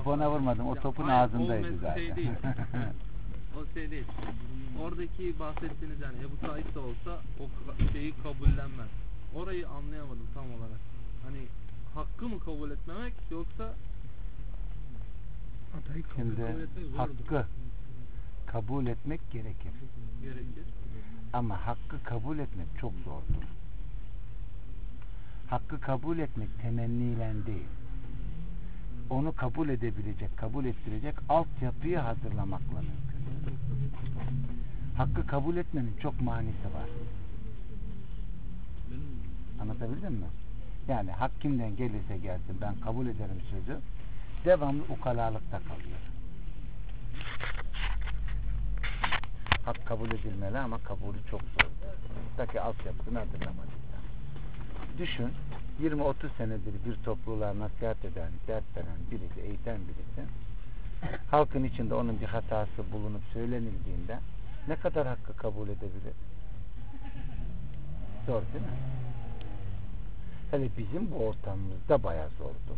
Topu ona vurmadım. O topun ağzındaydı zaten. Şey değil. O şey değil. Oradaki bahsettiğiniz yani Ebu Said de olsa o şeyi kabullenmez. Orayı anlayamadım tam olarak. Hani hakkı mı kabul etmemek yoksa şimdi hakkı kabul etmek gerekir. Ama hakkı kabul etmek çok zordur. Hakkı kabul etmek temenniyle değil. Onu kabul edebilecek, kabul ettirecek altyapıyı hazırlamakla mümkün. Hakkı kabul etmenin çok manisi var. Anlatabildim mi? Yani hak kimden gelirse gelsin ben kabul ederim sözü devamlı ukalalıkta kalıyor. Hak kabul edilmeli ama kabulü çok zor. Buradaki altyapısını hazırlamak. Düşün 20-30 senedir bir topluluğa nasihat eden, ders veren birisi, eğiten birisi halkın içinde onun bir hatası bulunup söylenildiğinde ne kadar hakkı kabul edebilir? Zor değil mi? Hele bizim bu ortamımızda bayağı zordur.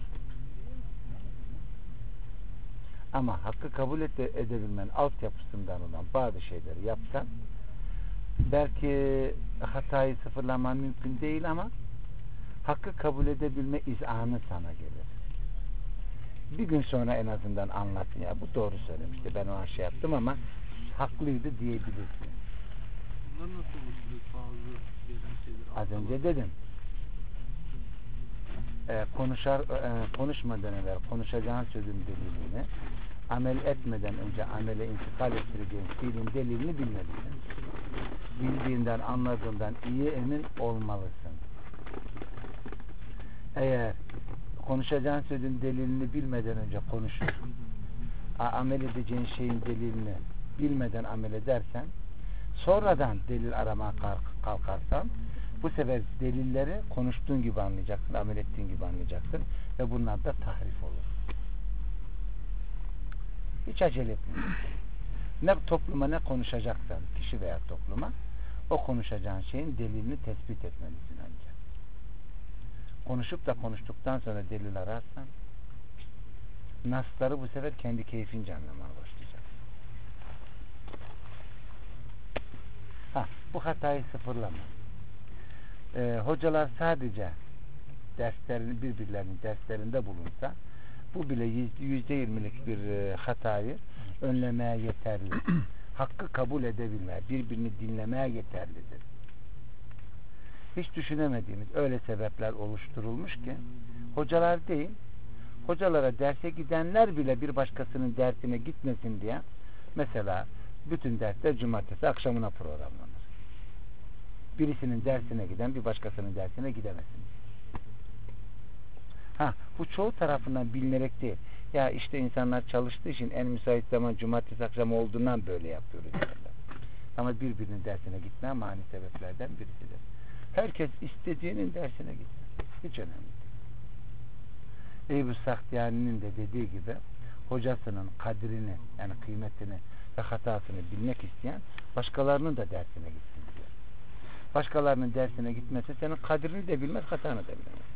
Ama hakkı kabul edebilmenin altyapısından olan bazı şeyleri yapsan belki hatayı sıfırlaman mümkün değil ama hakkı kabul edebilme izanı sana gelir. Bir gün sonra en azından anlatın ya bu doğru söylemişti ben o an şey yaptım ama haklıydı diyebilirsin. Bunlar nasıl bazı şeyler? Az önce dedim. Konuşmadan evvel konuşacağın sözün delilini amel etmeden önce amele intikal ettireceğin fiilin delilini bilmelisin. Bildiğinden, anladığından iyi emin olmalısın. Eğer konuşacağın sözün delilini bilmeden önce konuşur, amel edeceğin şeyin delilini bilmeden amel edersen, sonradan delil aramaya kalkarsan, bu sefer delilleri konuştuğun gibi anlayacaksın, amel ettiğin gibi anlayacaksın ve bunlar da tahrif olur. Hiç acele etme. Ne topluma ne konuşacaksan, kişi veya topluma, o konuşacağın şeyin delilini tespit etmelisin önce. Konuşup da konuştuktan sonra delil ararsan, nasları bu sefer kendi keyfince anlamaya başlayacaksın. Bu hatayı sıfırlama. Hocalar sadece birbirlerinin derslerinde bulunsa bu bile %20'lik bir hatayı önlemeye yeterli. Hakkı kabul edebilmeye, birbirini dinlemeye yeterlidir. Hiç düşünemediğimiz öyle sebepler oluşturulmuş ki hocalar değil, hocalara derse gidenler bile bir başkasının dersine gitmesin diye mesela bütün dersler cumartesi akşamına programlanır. Birisinin dersine giden bir başkasının dersine gidemesin. Bu çoğu tarafından bilinerek değil. Ya işte insanlar çalıştığı için en müsait zaman cumartesi akşamı olduğundan böyle yapıyoruz derler. Ama birbirinin dersine gitmeye mani sebeplerden birisidir. Herkes istediğinin dersine gitsin. Hiç önemli değil. Ebu Sahtiyani'nin de dediği gibi hocasının kadrini yani kıymetini ve hatasını bilmek isteyen başkalarının da dersine gitsin diyor. Başkalarının dersine gitmesi senin kadrini de bilmez, hatanı da bilemez.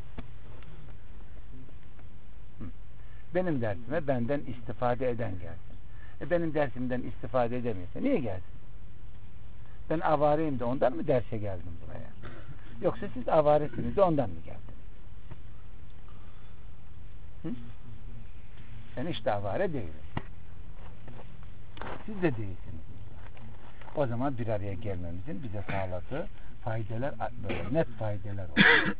Benim dersime benden istifade eden gelsin. Benim dersimden istifade edemiyorsa niye gelsin? Ben avareyim de ondan mı derse geldim buraya? Yoksa siz avaresiniz de ondan mı geldiniz? Ben işte avare değilim. Siz de değilsiniz. O zaman bir araya gelmemizin bize sağladığı faydeler, böyle net faydeler olur.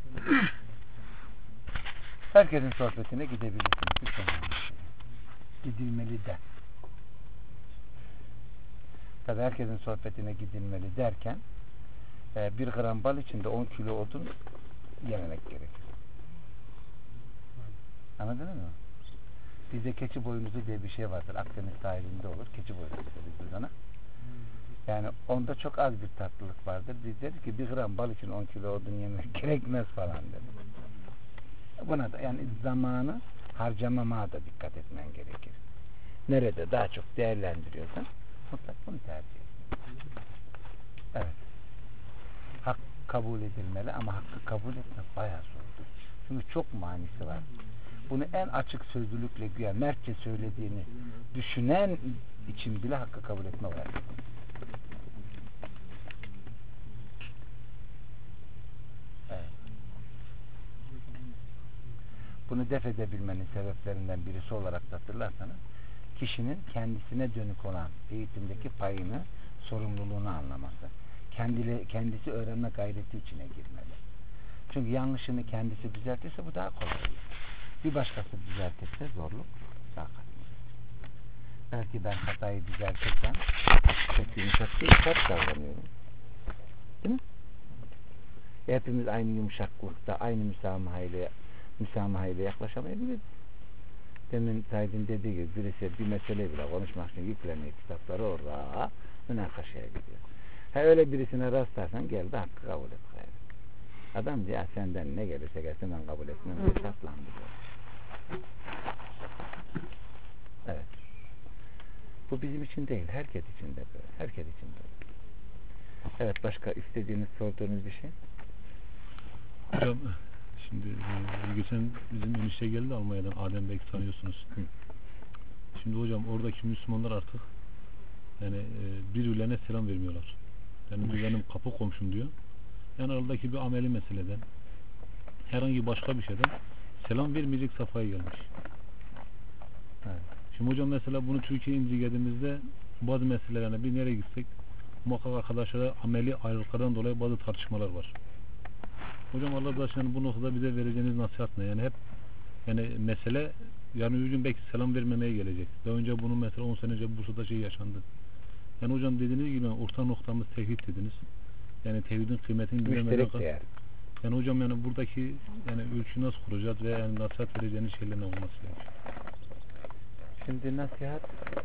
Herkesin sohbetine gidebilirsiniz. Hiç önemli şey. Gidilmeli de. Tabi herkesin sohbetine gidilmeli derken 1 gram bal içinde 10 kilo odun yememek gerekir. Anladınız mı? Bizde keçi boynuzu diye bir şey vardır. Akdeniz sahilinde olur. Keçi boynuzu deriz biz ona. Yani onda çok az bir tatlılık vardır. Biz deriz ki 1 gram bal için 10 kilo odun yemek gerekmez falan deriz. Buna da yani zamanı harcamamaya da dikkat etmen gerekir. Nerede daha çok değerlendiriyorsan mutlaka bunu tercih et. Evet. kabul edilmeli ama hakkı kabul etmek bayağı zordur. Çünkü çok manisi var. Bunu en açık sözlülükle güya mertçe söylediğini düşünen için bile hakkı kabul etme var. Evet. Bunu def edebilmenin sebeplerinden birisi olarak da hatırlarsanız kişinin kendisine dönük olan eğitimdeki payını, sorumluluğunu anlaması. Kendisi öğrenme gayreti içine girmeli. Çünkü yanlışını kendisi düzeltirse bu daha kolay olur. Bir başkası düzeltirse zorluk daha katlanır. Belki ben hatayı düzeltirsem çok yumuşak değil, sert davranıyorum. Değil mi? Hepimiz aynı yumuşaklıkta, aynı müsamahayla yaklaşamayabiliriz. Demin Said'in dediği gibi birisi bir mesele bile konuşmak için yükleniyor kitapları orada münakaşaya gidiyor. Öyle birisine rastlarsan gel de hakkı kabul et. Adam diyor senden ne gelirse gelsin ben kabul etmem diye şartlandırıyor. Evet. Bu bizim için değil, herkes için de böyle. Herkes için böyle. Evet, başka istediğiniz, sorduğunuz bir şey? Hocam, şimdi geçen bizim enişte geldi Almanya'dan, Adem belki tanıyorsunuz. Hı. Şimdi hocam oradaki Müslümanlar artık yani birbirlerine selam vermiyorlar. Yani bu benim kapı komşum diyor. Yani aradaki bir ameli meseleden, herhangi başka bir şeyden selam vermeyecek safhaya gelmiş. Evet. Şimdi hocam mesela bunu Türkiye'ye indirgediğimizde bazı meselelerine bir nereye gitsek muhakkak arkadaşlara ameli ayrılıklardan dolayı bazı tartışmalar var. Hocam Allah da yani bu noktada bize vereceğiniz nasihat ne? Yani hep yani mesele yani bir gün belki selam vermemeye gelecek. Daha önce bunun mesela 10 sene önce Bursa'da yaşandı. Yani hocam dediğiniz gibi orta noktamız tevhid dediniz. Yani tevhidin kıymetini bilmeden yani hocam yani buradaki yani ölçü nasıl kuracağız ve yani nasihat vereceğiniz şeyler ne olması gerekiyor? Şimdi nasihat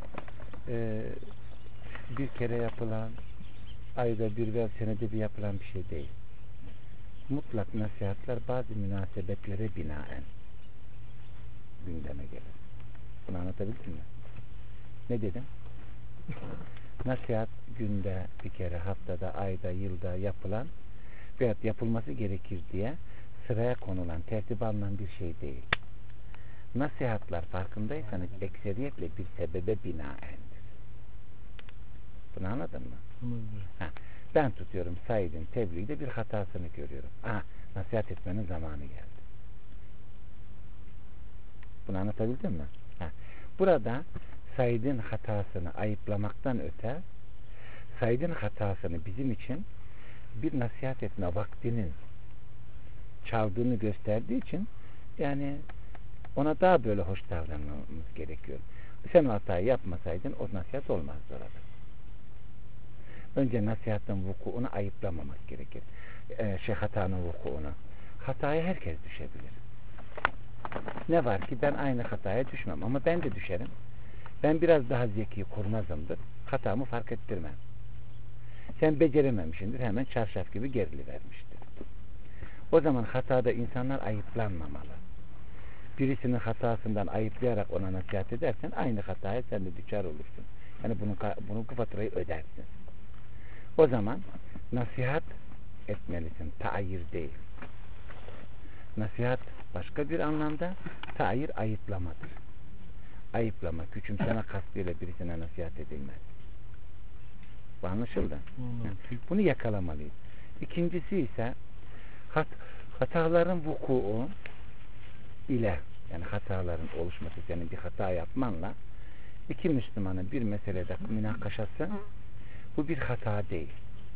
bir kere yapılan, ayda bir veya senede bir yapılan bir şey değil. Mutlak nasihatler bazı münasebetlere binaen gündeme gelir. Bunu anlatabildim mi? Ne dedim? Nasihat günde bir kere, haftada, ayda, yılda yapılan veyahut yapılması gerekir diye sıraya konulan, tertibe alınan bir şey değil. Nasihatler farkındaysanız ekseriyetle bir sebebe binaendir. Bunu anladın mı? Ha, ben tutuyorum Said'in tebliğde bir hatasını görüyorum. Nasihat etmenin zamanı geldi. Bunu anlatabildim mi? Burada Said'in hatasını ayıplamaktan öte Said'in hatasını bizim için bir nasihat etme vaktinin çaldığını gösterdiği için yani ona daha böyle hoş davranmamız gerekiyor. Sen o hatayı yapmasaydın o nasihat olmazdı orada. Önce nasihatın vukuunu ayıplamamak gerekir. Hatanın vukuunu. Hataya herkes düşebilir. Ne var ki ben aynı hataya düşmem ama ben de düşerim. Ben biraz daha zeki, kurnazımdır. Hatamı fark ettirmem. Sen becerememişsindir. Hemen çarşaf gibi gerilivermiştir. O zaman hatada insanlar ayıplanmamalı. Birisinin hatasından ayıplayarak ona nasihat edersen aynı hataya sen de düşer olursun. Yani bunun faturayı ödersin. O zaman nasihat etmelisin. Taayir değil. Nasihat başka bir anlamda, taayir ayıplamadır. Ayıplama, küçümseme kastıyla birisine nasihat edilmez. Bu anlaşıldı. Bunu yakalamalıyız. İkincisi ise hataların vuku'u ile yani hataların oluşması, senin bir hata yapmanla iki Müslümanın bir meselede münakaşası bu bir hata değil.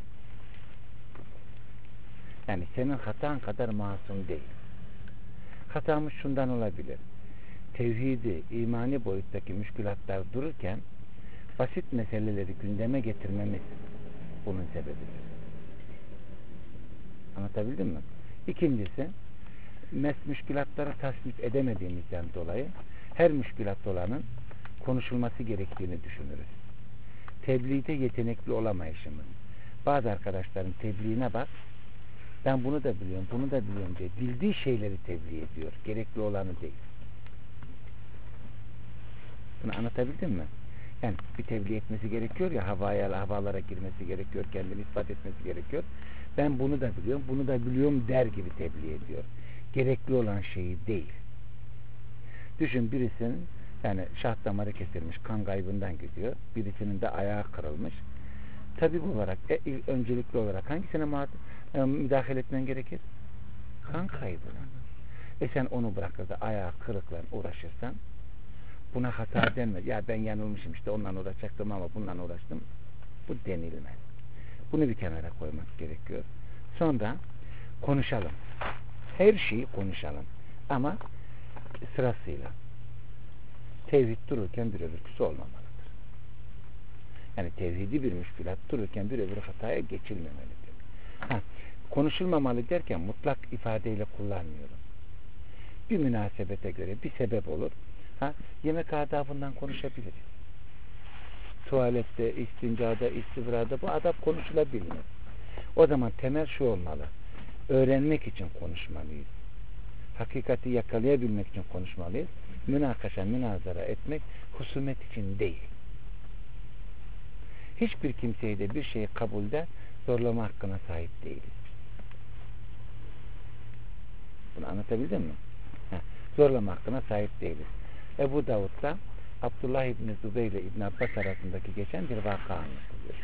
Yani senin hatan kadar masum değil. Hatamız şundan olabilir. Tevhidi, imani boyuttaki müşkülatlar dururken basit meseleleri gündeme getirmemiz bunun sebebidir. Anlatabildim mi? İkincisi, müşkülatları tasnif edemediğimizden dolayı her müşkülat olanın konuşulması gerektiğini düşünürüz. Tebliğde yetenekli olamayışımız. Bazı arkadaşların tebliğine bak, ben bunu da biliyorum, bunu da biliyorum diye bildiği şeyleri tebliğ ediyor. Gerekli olanı değil. Bunu anlatabildim mi? Yani bir tebliğ etmesi gerekiyor ya, havalara girmesi gerekiyor, kendini ispat etmesi gerekiyor. Ben bunu da biliyorum, bunu da biliyorum der gibi tebliğ ediyor. Gerekli olan şeyi değil. Düşün, birisinin yani şah damarı kesilmiş, kan kaybından gidiyor. Birisinin de ayağı kırılmış. Tabip olarak öncelikli olarak hangisine müdahale etmen gerekir? Kan kaybına. Sen onu bırakır da ayağı kırıkla uğraşırsan buna hata denmez. Ya ben yanılmışım işte, ondan uğraşacaktım ama bundan uğraştım. Bu denilmez. Bunu bir kenara koymak gerekiyor. Sonra konuşalım. Her şeyi konuşalım. Ama sırasıyla. Tevhid dururken bir öbürküsü olmamalıdır. Yani tevhidi bir müşkülat dururken bir öbür hataya geçilmemelidir. Konuşulmamalı derken mutlak ifadeyle kullanmıyorum. Bir münasebete göre bir sebep olur. Yemek adabından konuşabiliriz. Tuvalette, istincada, istivrada bu adab konuşulabilir. O zaman temel şu olmalı. Öğrenmek için konuşmalıyız. Hakikati yakalayabilmek için konuşmalıyız. Münakaşa, münazara etmek husumet için değil. Hiçbir kimseyi de bir şeyi kabulde zorlama hakkına sahip değiliz. Bunu anlatabildim mi? Zorlama hakkına sahip değiliz. Ebu Davud'da Abdullah İbni Zübeyir ile İbn Abbas arasındaki geçen bir vaka anlatılıyor.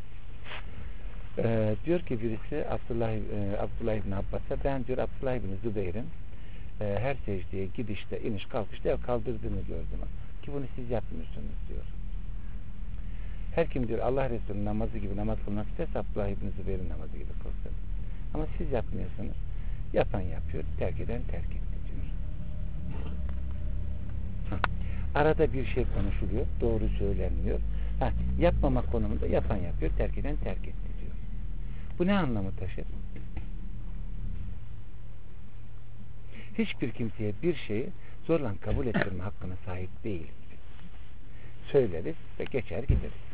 Diyor ki birisi Abdullah İbni Abbas'a, ben diyor Abdullah İbni Zübeyir'in her secdeye gidişte, iniş, kalkışta el kaldırdığını gördüm. Ki bunu siz yapmıyorsunuz diyor. Her kim diyor Allah Resulü'nün namazı gibi namaz kılmak isterse Abdullah İbni Zübeyir'in namazı gibi kılsın. Ama siz yapmıyorsunuz. Yapan yapıyor, terk eden terk etti diyor. Arada bir şey konuşuluyor, doğru söylenmiyor. Yapmama konumunda yapan yapıyor, terk eden terk etti diyor. Bu ne anlamı taşır? Hiçbir kimseye bir şeyi zorla kabul ettirme hakkına sahip değiliz. Söyleriz ve geçer gideriz.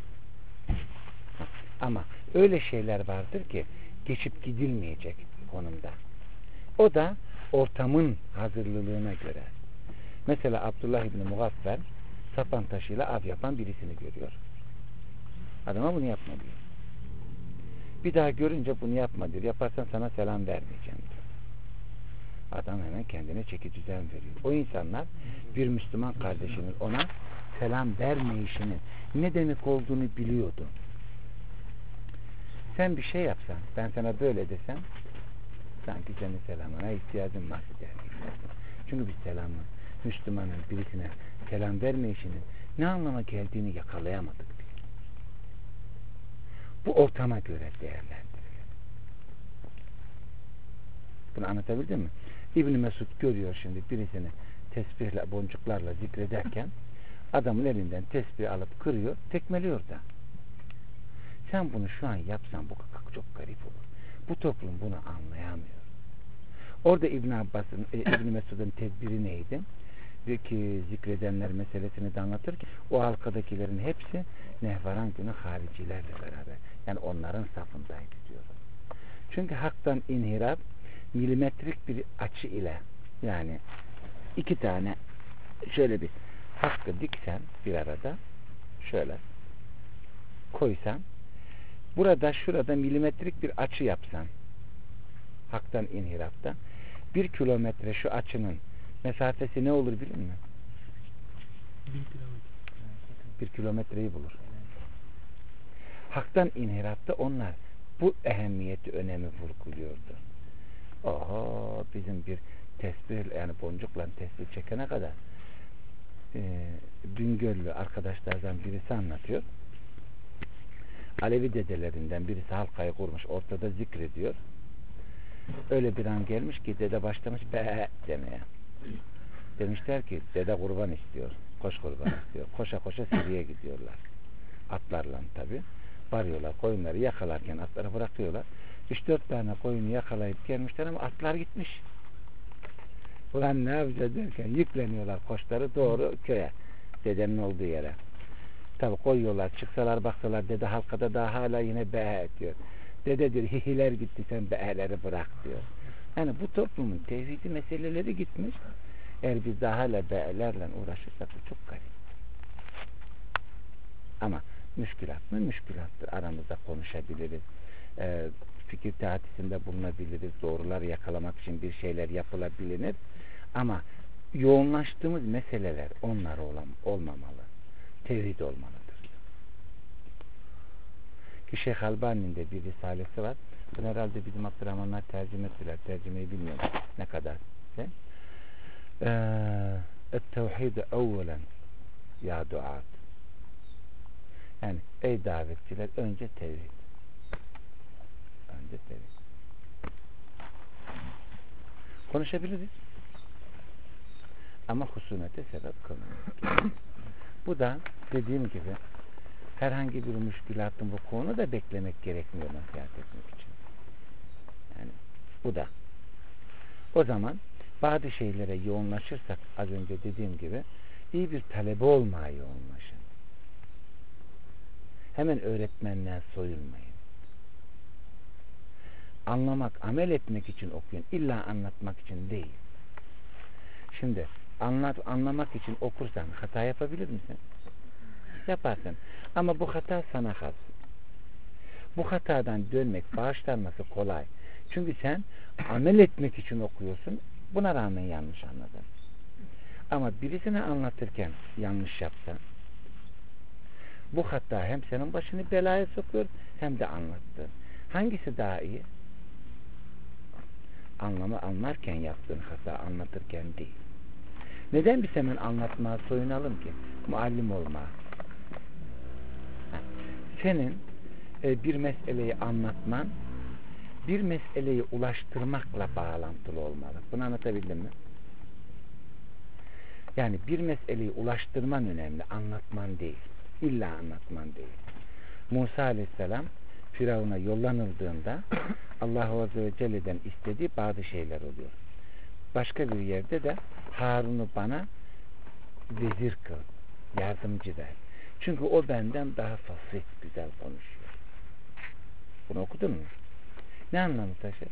Ama öyle şeyler vardır ki geçip gidilmeyecek konumda. O da ortamın hazırlılığına göre. Mesela Abdullah İbni Mugaffer sapan taşıyla av yapan birisini görüyor. Adama bunu yapma diyor. Bir daha görünce bunu yapma diyor. Yaparsan sana selam vermeyeceğim diyor. Adam hemen kendine çeki düzen veriyor. O insanlar bir Müslüman kardeşinin ona selam vermeyişinin ne demek olduğunu biliyordu. Sen bir şey yapsan, ben sana böyle desem sanki senin selamına ihtiyacın var der. Çünkü biz selamı Müslümanın birisine selam vermeyişinin ne anlama geldiğini yakalayamadık biz. Bu ortama göre değerlendirilir. Bunu anlatabildim mi? İbn Mesud görüyor şimdi birisini tesbihle, boncuklarla zikrederken adamın elinden tesbih alıp kırıyor, tekmeliyor da. Sen bunu şu an yapsan bu çok garip olur. Bu toplum bunu anlayamıyor. Orada İbn Mesud'un tedbiri neydi? Diyor ki zikredenler meselesini de anlatır ki o halkadakilerin hepsi Nehvaran günü haricilerle beraber. Yani onların safındaydı diyor. Çünkü haktan inhirap milimetrik bir açı ile, yani iki tane şöyle bir hakkı diksen bir arada şöyle koysan, burada şurada milimetrik bir açı yapsan haktan inhirapta 1 kilometre şu açının mesafesi ne olur bilir mi? 1000 kilometre. 1 kilometreyi bulur. Haktan inhirapta onlar bu ehemmiyeti, önemi vurguluyordu. Oho, bizim bir tesbih, yani boncukla tesbih çekene kadar Bingöllü arkadaşlardan birisi anlatıyor. Alevi dedelerinden birisi halkayı kurmuş, ortada zikrediyor. Öyle bir an gelmiş ki dede başlamış be demeye. Demişler ki dede kurban istiyor. Koş kurban istiyor. Koşa koşa Suriye'ye gidiyorlar. Atlarla tabi. Varıyorlar, koyunları yakalarken atları bırakıyorlar. 3-4 tane koyunu yakalayıp gelmişler ama atlar gitmiş. Ulan ne yapacağız derken yükleniyorlar koçları doğru köye. Dedenin olduğu yere. Tabi koyuyorlar, çıksalar baksalar dede halkada daha hala yine be diyor. Dede diyor hihiler gitti, sen be'leri bırak diyor. Yani bu toplumun tevhidi meseleleri gitmiş. Eğer biz daha hala be'lerle uğraşırsak bu çok garip. Ama müşkülat mı? Müşkülattır. Aramızda konuşabiliriz. Fikir teatisinde bulunabiliriz. Doğruları yakalamak için bir şeyler yapılabilir. Ama yoğunlaştığımız meseleler onlar olmamalı. Tevhid olmalıdır. Ki Şeyh Albani'nin de bir risalesi var. Bunu herhalde bizim Abdurrahmanlar tercüme ettiler. Tercümeyi bilmiyorum ne kadar. Et-tevhid evvelen ya duat. Yani ey davetçiler önce tevhid. Önce tevhid. Konuşabiliriz. Ama husumete sebep kılmıyor. Bu da dediğim gibi herhangi bir müşkülatın bu konu da beklemek gerekmiyor nasihat etmek için. Yani bu da. O zaman bazı şeylere yoğunlaşırsak az önce dediğim gibi iyi bir talebe olmaya yoğunlaşın. Hemen öğretmenden soyulmayın. Anlamak, amel etmek için okuyun. İlla anlatmak için değil. Şimdi anlamak için okursan hata yapabilir misin? Yaparsın. Ama bu hata sana has. Bu hatadan dönmek, bağışlanması kolay. Çünkü sen amel etmek için okuyorsun. Buna rağmen yanlış anladın. Ama birisine anlatırken yanlış yapsa bu hata hem senin başını belaya sokuyor hem de anlattı. Hangisi daha iyi? Anlarken yaptığın hata anlatırken değil. Neden biz hemen anlatmaya soyunalım ki? Muallim olma. Senin bir meseleyi anlatman bir meseleyi ulaştırmakla bağlantılı olmalı. Bunu anlatabildim mi? Yani bir meseleyi ulaştırman önemli. Anlatman değil. İlla anlatman değil. Musa Aleyhisselam Firavun'a yollanıldığında Allah-u Azze ve Celle'den istediği bazı şeyler oluyor. Başka bir yerde de Harun'u bana vezir kıl, yardımcı ver. Çünkü o benden daha fasih, güzel konuşuyor. Bunu okudun mu? Ne anlamı taşır?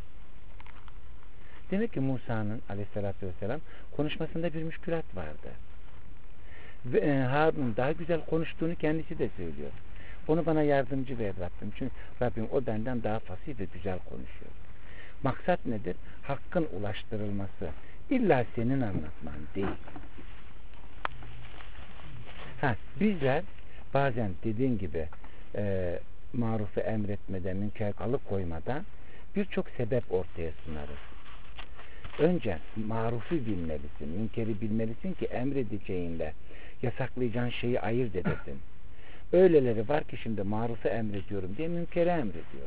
Demek ki Musa'nın Aleyhisselatü Vesselam konuşmasında bir müşkülat vardı. Ve Harun'un daha güzel konuştuğunu kendisi de söylüyor. Onu bana yardımcı ver Rabbim. Çünkü Rabbim o benden daha fasih ve güzel konuşuyor. Maksat nedir? Hakkın ulaştırılması. İlla senin anlatman değil. Bizler bazen dediğin gibi marufu emretmede, münker alıkoymada birçok sebep ortaya sunarız. Önce marufu bilmelisin, münkeri bilmelisin ki emredeceğinle yasaklayacağın şeyi ayırt edesin. Öyleleri var ki şimdi marufu emrediyorum diye münkeri emrediyor.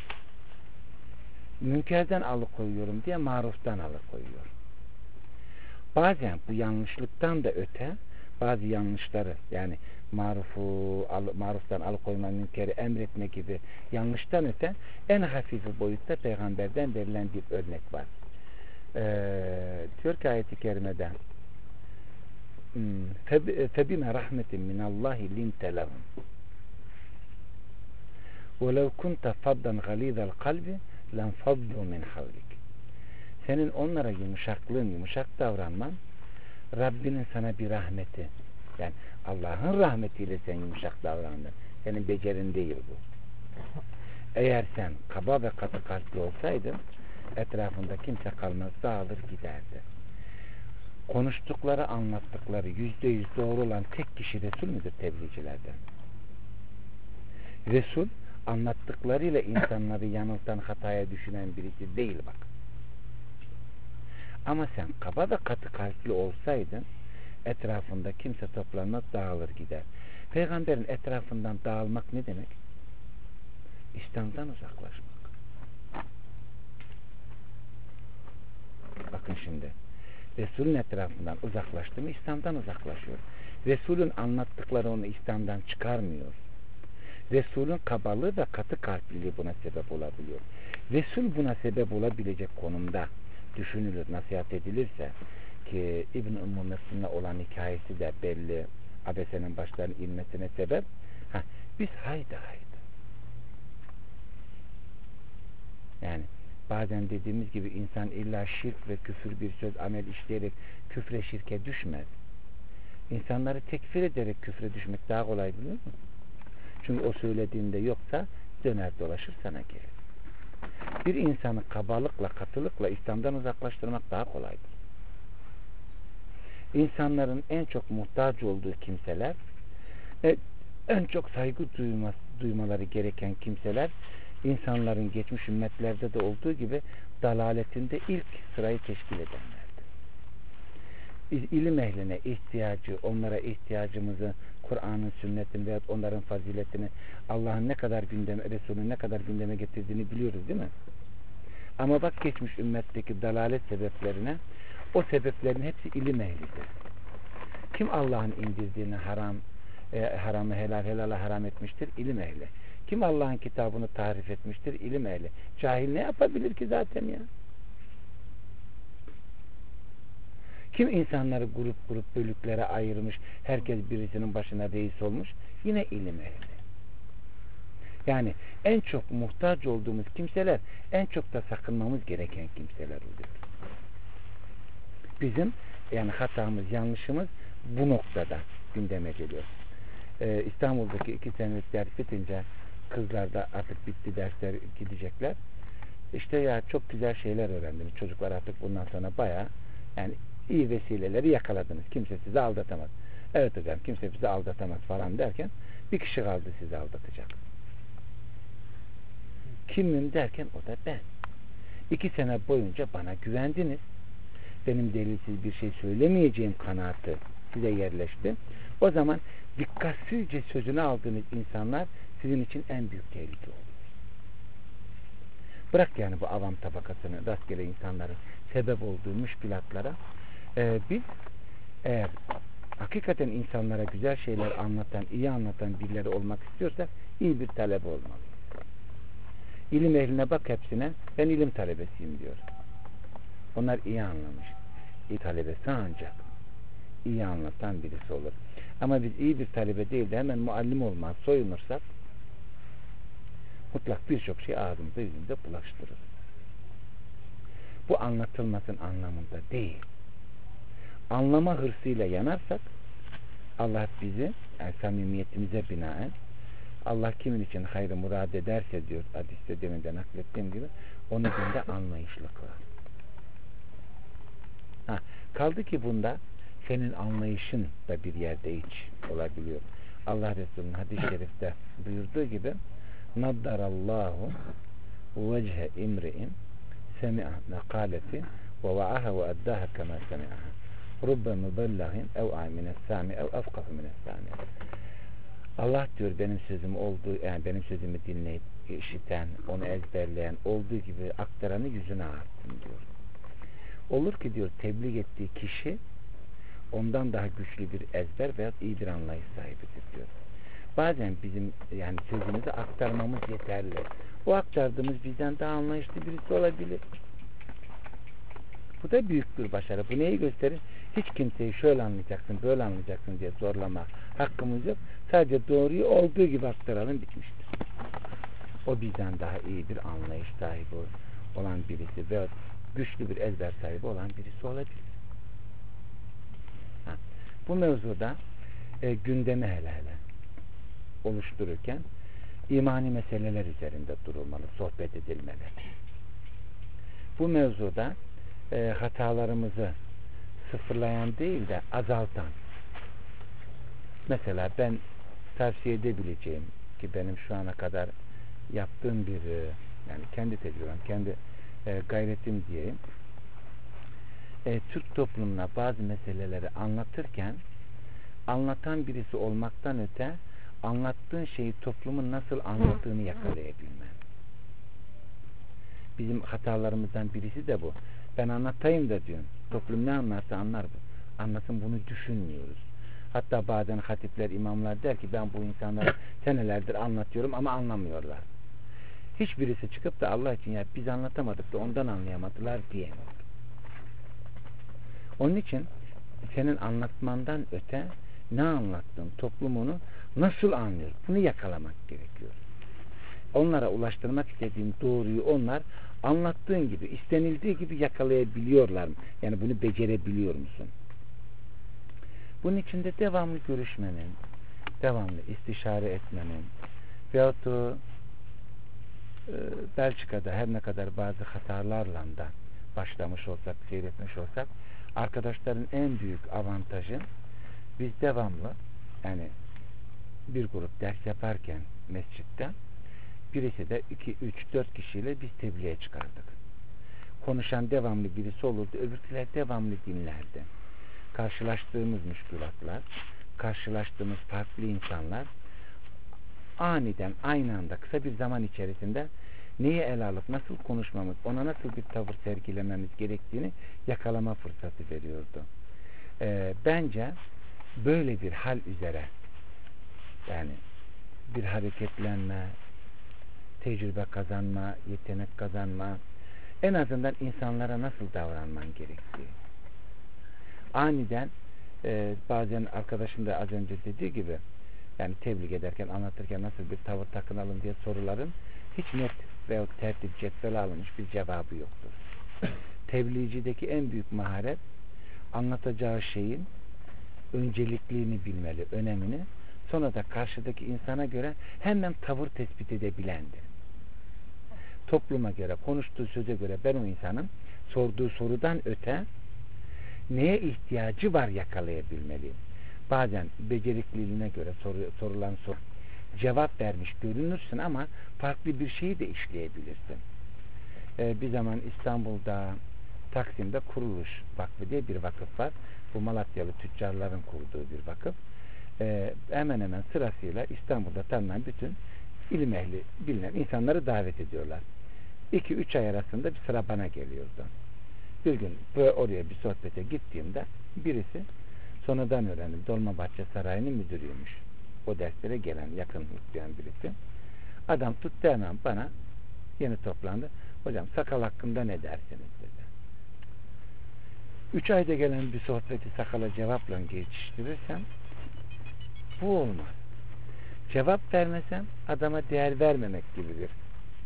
Münkerden alıkoyuyorum diye maruftan alıkoyuyor. Bazen bu yanlışlıktan da öte bazı yanlışları yani maruftan alıkoyma, münkeri emretme gibi yanlıştan öte en hafifi boyutta peygamberden verilen bir örnek var. Diyor ki ayet-i kerimede فَبِمَ رَحْمَةٍ مِنَ اللّٰهِ لِنْتَ لَهُمْ وَلَوْ كُنْتَ فَضًّا غَلِيظَ الْقَلْبِ لَنْفَضُّوا مِنْ حَوْلِكَ. Senin onlara yumuşak davranman Rabbinin sana bir rahmeti. Yani Allah'ın rahmetiyle sen yumuşak davrandın. Senin becerin değil bu. Eğer sen kaba ve katı kalpli olsaydın etrafında kimse kalmaz, dağılır giderdi. Konuştukları, anlattıkları %100 doğru olan tek kişi Resul müdür tebliğcilerden? Resul anlattıklarıyla insanları yanıltan, hataya düşünen birisi değil bak. Ama sen kaba ve katı kalpli olsaydın etrafında kimse toplanmaz, dağılır gider. Peygamberin etrafından dağılmak ne demek? İslam'dan uzaklaşmak. Bakın şimdi Resul'ün etrafından uzaklaştı mı İslam'dan uzaklaşıyor. Resul'ün anlattıkları onu İslam'dan çıkarmıyor. Resul'ün kabalığı ve katı kalpliliği buna sebep olabiliyor. Resul buna sebep olabilecek konumda düşünülür, nasihat edilirse ki İbn-i Ümmü Mesud'la olan hikayesi de belli, abesenin başlarının inmesine sebep biz haydi yani bazen dediğimiz gibi insan illa şirk ve küfür bir söz amel işleyerek küfre şirke düşmez. İnsanları tekfir ederek küfre düşmek daha kolay, biliyor musun? Çünkü o söylediğinde yoksa döner dolaşır sana gelir. Bir insanı kabalıkla, katılıkla İslam'dan uzaklaştırmak daha kolaydır. İnsanların en çok muhtaç olduğu kimseler, en çok saygı duymaları gereken kimseler, insanların geçmiş ümmetlerde de olduğu gibi dalaletinde ilk sırayı teşkil edenlerdir. İlim ehline ihtiyacı, onlara ihtiyacımızı, Kur'an'ın, sünnetin veya onların faziletini, Allah'ın ne kadar gündeme, Resul'ün ne kadar gündeme getirdiğini biliyoruz, değil mi? Ama bak geçmiş ümmetteki dalalet sebeplerine, o sebeplerin hepsi ilim ehlidir. Kim Allah'ın indirdiğini haramı helal, helala haram etmiştir? İlim ehli. Kim Allah'ın kitabını tahrif etmiştir? İlim ehli. Cahil ne yapabilir ki zaten ya? Kim insanları grup bölüklere ayırmış, herkes birisinin başına reis olmuş? Yine ilim ehli. Yani en çok muhtaç olduğumuz kimseler, en çok da sakınmamız gereken kimseler oluyor. Bizim yani hatamız, yanlışımız bu noktada gündeme geliyor. İstanbul'daki 2 senelik ders bitince kızlar da artık bitti, dersler gidecekler. İşte ya çok güzel şeyler öğrendiniz. Çocuklar artık bundan sonra bayağı yani iyi vesileleri yakaladınız. Kimse sizi aldatamaz. Evet hocam, kimse bizi aldatamaz falan derken bir kişi kaldı sizi aldatacak. Kimim derken o da ben. 2 sene boyunca bana güvendiniz. Benim delilsiz bir şey söylemeyeceğim kanaati size yerleşti. O zaman dikkatsizce sözünü aldığınız insanlar sizin için en büyük tehlike olur. Bırak yani bu avam tabakasını, rastgele insanların sebep olduğu müşkülatlara. Biz eğer hakikaten insanlara güzel şeyler anlatan, iyi anlatan birileri olmak istiyorsak iyi bir talebe olmalıyız. İlim ehline bak hepsine, ben ilim talebesiyim diyor. Onlar iyi anlamış. İyi talebesi ancak iyi anlatan birisi olur. Ama biz iyi bir talebe değil de hemen muallim olmaz, soyunursak mutlak birçok şey ağzımıza yüzümüze bulaştırır. Bu anlatılmasın anlamında değil. Anlama hırsıyla yanarsak Allah bizi, yani samimiyetimize binaen, Allah kimin için hayrı murad ederse diyor hadiste demin de naklettiğim gibi, onu günde anlayışlı kılar. Kaldı ki bunda senin anlayışın da bir yerde hiç olabiliyor. Allah Resulü'nün hadis-i şerifte buyurduğu gibi naddarallahu vece imri'in semi'a mekaleti ve va'aha ve addaha kema semi'aha rubbe mübellahin ev amines sami ev afkafu mines sami. Allah diyor benim sözüm olduğu, yani benim sözümü dinleyip işiten, onu ezberleyen, olduğu gibi aktaranı yüzüne artsın diyor. Olur ki diyor tebliğ ettiği kişi ondan daha güçlü bir ezber veya iyi bir anlayış sahibidir diyor. Bazen bizim yani sözümüzü aktarmamız yeterli. O aktardığımız bizden daha anlayışlı birisi olabilir. Bu da büyük bir başarı. Bu neyi gösterir? Hiç kimseyi şöyle anlayacaksın, böyle anlayacaksın diye zorlama hakkımız yok. Sadece doğruyu olduğu gibi aktaralım, bitmiştir. O bizden daha iyi bir anlayış sahibi olan birisi veya güçlü bir ezber sahibi olan birisi olabilir. Bu mevzuda gündemi hele oluştururken imani meseleler üzerinde durulmalı, sohbet edilmeli. Bu mevzuda hatalarımızı sıfırlayan değil de azaltan, mesela ben tavsiye edebileceğim ki benim şu ana kadar yaptığım bir yani kendi tecrübem, kendi gayretim diyeyim, Türk toplumuna bazı meseleleri anlatırken anlatan birisi olmaktan öte anlattığın şeyi toplumun nasıl anlattığını yakalayabilmen. Bizim hatalarımızdan birisi de bu. Ben anlatayım da diyorum. Toplum ne anlarsa anlar bu. Anlasın, bunu düşünmüyoruz. Hatta bazen hatipler, imamlar der ki ben bu insanlara senelerdir anlatıyorum ama anlamıyorlar. Hiçbirisi çıkıp da Allah için ya biz anlatamadık da ondan anlayamadılar diyemiyor. Onun için senin anlatmandan öte ne anlattın, toplum onu nasıl anlıyor? Bunu yakalamak gerekiyor. Onlara ulaştırmak istediğin doğruyu onlar anlattığın gibi, istenildiği gibi yakalayabiliyorlar mı? Yani bunu becerebiliyor musun? Bunun içinde devamlı görüşmenin, devamlı istişare etmenin veyahut da Belçika'da her ne kadar bazı hatalarla da başlamış olsak, seyretmiş olsak, arkadaşların en büyük avantajı biz devamlı, yani bir grup ders yaparken mescitte, birisi de 2, 3, 4 kişiyle biz tebliğe çıkardık. Konuşan devamlı birisi olurdu, öbürküler devamlı dinlerdi. Karşılaştığımız müşkülatlar, karşılaştığımız farklı insanlar aniden, aynı anda, kısa bir zaman içerisinde neyi ele alıp nasıl konuşmamız, ona nasıl bir tavır sergilememiz gerektiğini yakalama fırsatı veriyordu. Bence böyle bir hal üzere, yani bir hareketlenme, tecrübe kazanma, yetenek kazanma, en azından insanlara nasıl davranman gerektiği. Aniden bazen arkadaşım da az önce dediği gibi, yani tebliğ ederken, anlatırken nasıl bir tavır takınalım diye soruların hiç net veyahut tertip cetveli alınmış bir cevabı yoktur. Tebliğcideki en büyük maharet, anlatacağı şeyin öncelikliğini bilmeli, önemini, sonra da karşıdaki insana göre hemen tavır tespit edebilendir. Topluma göre, konuştuğu söze göre ben o insanın sorduğu sorudan öte neye ihtiyacı var yakalayabilmeliyim. Bazen becerikliliğine göre sorulan soru cevap vermiş görünürsün ama farklı bir şeyi de işleyebilirsin. Bir zaman İstanbul'da Taksim'de Kuruluş Vakfı diye bir vakıf var. Bu Malatyalı tüccarların kurduğu bir vakıf. Hemen hemen sırasıyla İstanbul'da tanınan bütün ilim ehli, bilinen insanları davet ediyorlar. 2-3 ay arasında bir sıra bana geliyordu. Bir gün oraya bir sohbete gittiğimde birisi, sonradan öğrendim, Dolmabahçe Sarayı'nın müdürüymüş. O derslere gelen, yakın duyan birisi. Adam tuttu hemen bana, yeni toplandı. Hocam sakal hakkında ne dersiniz dedi. 3 ayda gelen bir sohbeti sakala cevapla geçiştirirsem bu olmaz. Cevap vermesem adama değer vermemek gibi bir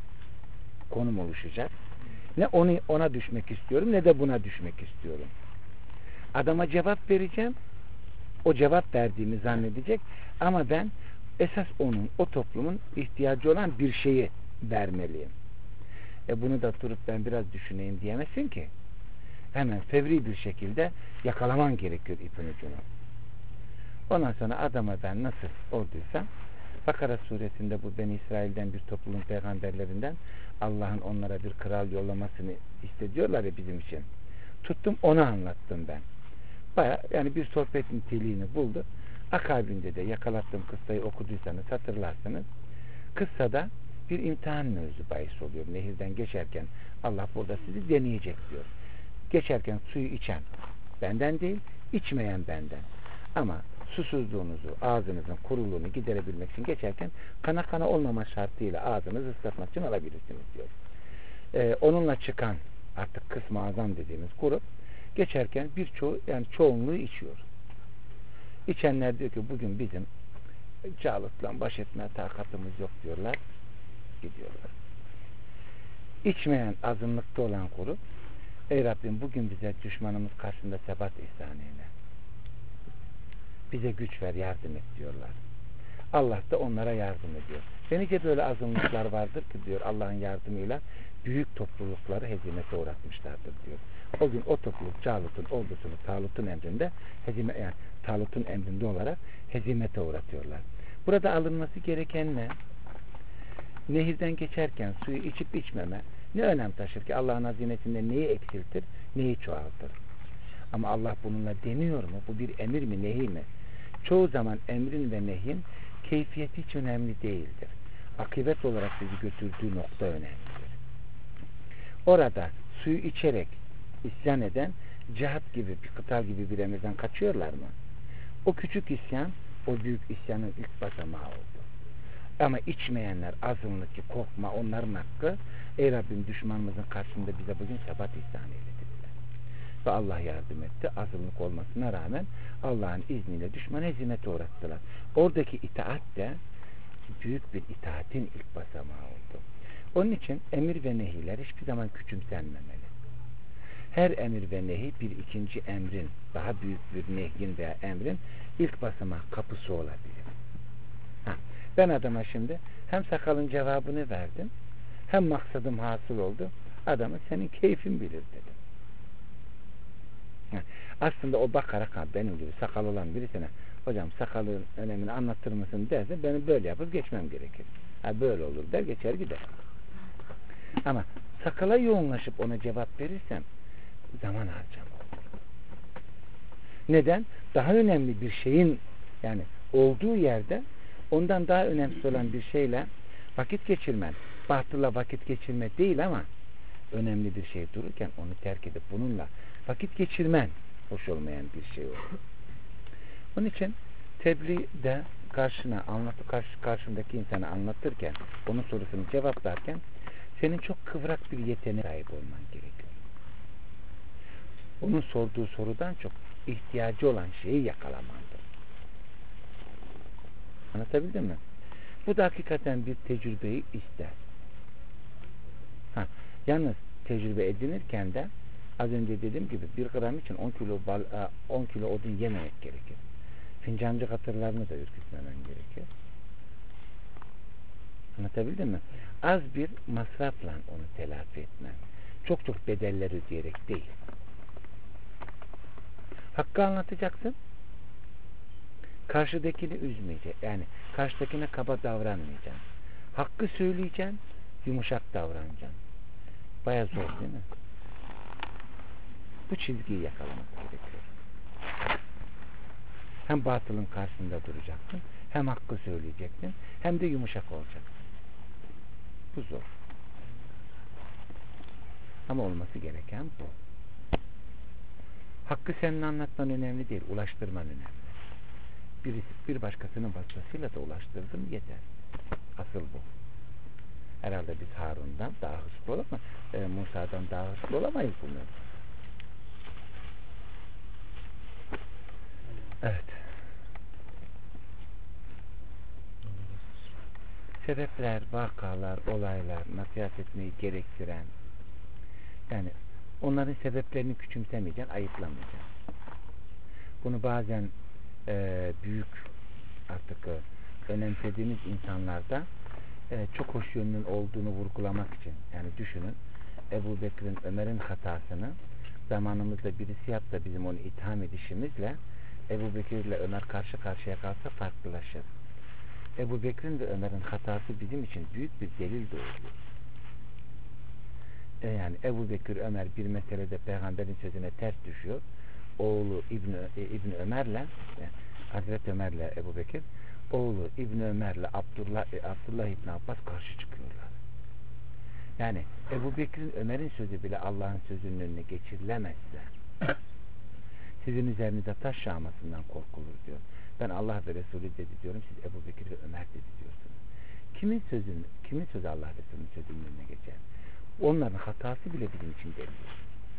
konum oluşacak. Ne ona düşmek istiyorum ne de buna düşmek istiyorum. Adama cevap vereceğim, o cevap verdiğimi zannedecek ama ben esas onun, o toplumun ihtiyacı olan bir şeyi vermeliyim. Bunu da durup ben biraz düşüneyim diyemezsin ki. Hemen fevri bir şekilde yakalaman gerekiyor ipin ucunu. Ondan sonra adama ben nasıl olduysam, Bakara suresinde bu Beni İsrail'den bir topluluğun peygamberlerinden Allah'ın onlara bir kral yollamasını istediyorlar ya bizim için. Tuttum onu anlattım ben. Baya yani bir sohbet niteliğini buldu. Akabinde de yakalattığım kıssayı okuduysanız hatırlarsınız. Kıssada bir imtihan mevzu bahis oluyor. Nehirden geçerken Allah burada sizi deneyecek diyor. Geçerken suyu içen benden değil, içmeyen benden. Ama susuzluğunuzu, ağzınızın kuruluğunu giderebilmek için geçerken kana olmama şartıyla ağzınızı ıslatmak için alabilirsiniz diyor. Onunla çıkan artık kısmı azam dediğimiz grup geçerken birçoğu yani çoğunluğu içiyor. İçenler diyor ki bugün bizim Calut'la baş etmeye takatımız yok diyorlar. Gidiyorlar. İçmeyen azınlıkta olan grup ey Rabbim bugün bize düşmanımız karşısında sebat ihsan eyle. Bize güç ver, yardım et diyorlar. Allah da onlara yardım ediyor. Ve nice böyle azınlıklar vardır ki diyor Allah'ın yardımıyla büyük toplulukları hezimete uğratmışlardır diyor. O gün o topluluk Calut'un ordusunu Talut'un emrinde yani Talut'un emrinde olarak hezimete uğratıyorlar. Burada alınması gereken ne? Nehirden geçerken suyu içip içmeme ne önem taşır ki Allah'ın hazinesinde neyi eksiltir, neyi çoğaltır. Ama Allah bununla deniyor mu? Bu bir emir mi, nehi mi? Çoğu zaman emrin ve nehyin keyfiyeti hiç önemli değildir. Akıbet olarak bizi götürdüğü nokta önemlidir. Orada suyu içerek isyan eden cihat gibi, bir kıtal gibi bir emirden kaçıyorlar mı? O küçük isyan, o büyük isyanın ilk basamağı oldu. Ama içmeyenler azınlık ki korkma onların hakkı ey Rabbim düşmanımızın karşısında bize bugün sebat ihsan eyledi. Ve Allah yardım etti. Azınlık olmasına rağmen Allah'ın izniyle düşmanı hezimete uğrattılar. Oradaki itaat de büyük bir itaatin ilk basamağı oldu. Onun için emir ve nehiler hiçbir zaman küçümsenmemeli. her emir ve nehi bir ikinci emrin, daha büyük bir nehyin veya emrin ilk basamak kapısı olabilir. Ben adama şimdi hem sakalın cevabını verdim, hem maksadım hasıl oldu. Adama senin keyfin bilir dedim. Aslında o bakarak benim gibi sakal olan birisine hocam sakalın önemini anlatır mısın derse benim böyle yapıp geçmem gerekir. Böyle olur der geçer gider. Ama sakala yoğunlaşıp ona cevap verirsem zaman harcam olur. Neden? Daha önemli bir şeyin yani olduğu yerde ondan daha önemli olan bir şeyle vakit geçirmen, batılla vakit geçirme değil ama önemli bir şey dururken onu terk edip bununla vakit geçirmen hoş olmayan bir şey olur. Onun için tebliğde karşındaki insanı anlatırken, onun sorusunu cevaplarken senin çok kıvrak bir yeteneğe sahip olman gerekiyor. Onun sorduğu sorudan çok ihtiyacı olan şeyi yakalamandır. Anlatabildim mi? Bu da hakikaten bir tecrübeyi ister. Yalnız tecrübe edinirken de az önce dediğim gibi 1 gram için 10 kilo odun yememek gerekir. Fincancı katırlarını da ürkütmemen gerekir. Anlatabildim mi? Az bir masrafla onu telafi etmen. Çok bedeller ödeyerek değil. Hakkı anlatacaksın. Karşıdakini üzmeyeceksin. Yani karşıdakine kaba davranmayacaksın. Hakkı söyleyeceksin. Yumuşak davranacaksın. Baya zor değil mi? Bu çizgiyi yakalamak gerekiyor. Hem batılın karşısında duracaksın, hem hakkı söyleyeceksin, hem de yumuşak olacaksın. Bu zor. Ama olması gereken bu. Hakkı senin anlatman önemli değil, ulaştırman önemli. Bir başkasının vasıtasıyla da ulaştırdın yeter. Asıl bu. Herhalde biz Harun'dan daha hırslı olamayız, Musa'dan daha hırslı olamayız bunu. Evet. Sebepler, vakalar, olaylar, nasihat etmeyi gerektiren, yani onların sebeplerini küçümsemeyeceksin, ayıplamayacaksın. Bunu bazen büyük artık önemsediğimiz insanlarda çok hoş yönünün olduğunu vurgulamak için, yani düşünün Ebu Bekir'in, Ömer'in hatasını zamanımızda birisi yaptı da bizim onu itham edişimizle Ebu Bekir ile Ömer karşı karşıya kalsa farklılaşır. Ebu Bekir'in ve Ömer'in hatası bizim için büyük bir delil doğuruyor. Yani Ebu Bekir, Ömer bir meselede peygamberin sözüne ters düşüyor. Oğlu İbni Ömer'le yani Hazreti Ömer'le Ebu Bekir, oğlu İbni Ömer'le Abdullah İbni Abbas karşı çıkıyorlar. Yani Ebu Bekir'in, Ömer'in sözü bile Allah'ın sözünün önüne geçirilemezse sizin üzerinize taş yağmasından korkulur diyor. Ben Allah ve Resulü dedi diyorum, siz Ebu Bekir ve Ömer dedi diyorsunuz. Kimin sözü Allah Resulü'nün sözünün önüne geçer? Onların hatası bile bizim için delil.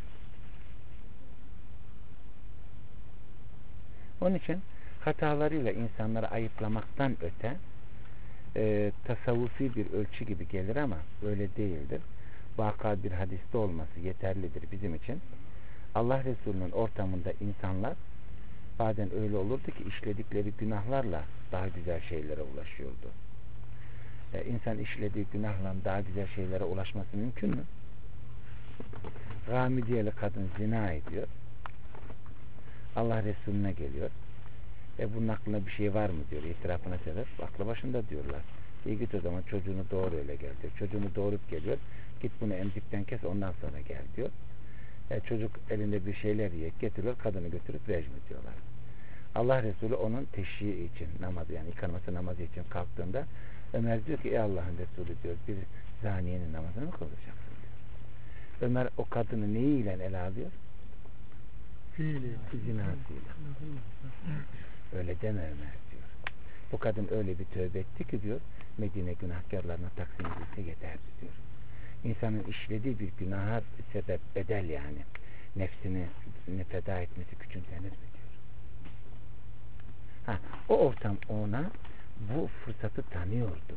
Onun için hatalarıyla insanları ayıplamaktan öte tasavvufi bir ölçü gibi gelir ama öyle değildir. Vaka bir hadiste olması yeterlidir bizim için. Allah Resulü'nün ortamında insanlar bazen öyle olurdu ki işledikleri günahlarla daha güzel şeylere ulaşıyordu. İnsan işlediği günahla daha güzel şeylere ulaşması mümkün mü? Gamidiyeli kadın zina ediyor. Allah Resulüne geliyor. Bunun aklına bir şey var mı diyor. İtirafına sebep. Aklı başında diyorlar. İyi git o zaman çocuğunu doğur öyle gel diyor. Çocuğunu doğurup geliyor. Git bunu emzikten kes ondan sonra gel diyor. Çocuk elinde bir şeyler yiyip getiriyor. Kadını götürüp rejim ediyorlar. Allah Resulü onun teşhiği için namazı yani yıkanması namazı için kalktığında Ömer diyor ki ey Allah'ın Resulü diyor bir zaniyenin namazını mı kılacaksın diyor. Ömer o kadını neyiyle ele alıyor? Zinasıyla. Öyle deme Ömer diyor. Bu kadın öyle bir tövbe etti ki diyor Medine günahkarlarına taksim edilse yeterdi diyor. İnsanın işlediği bir günaha sebep bedel yani nefsini feda etmesi küçümsenir mi diyor. O ortam ona bu fırsatı tanıyordu.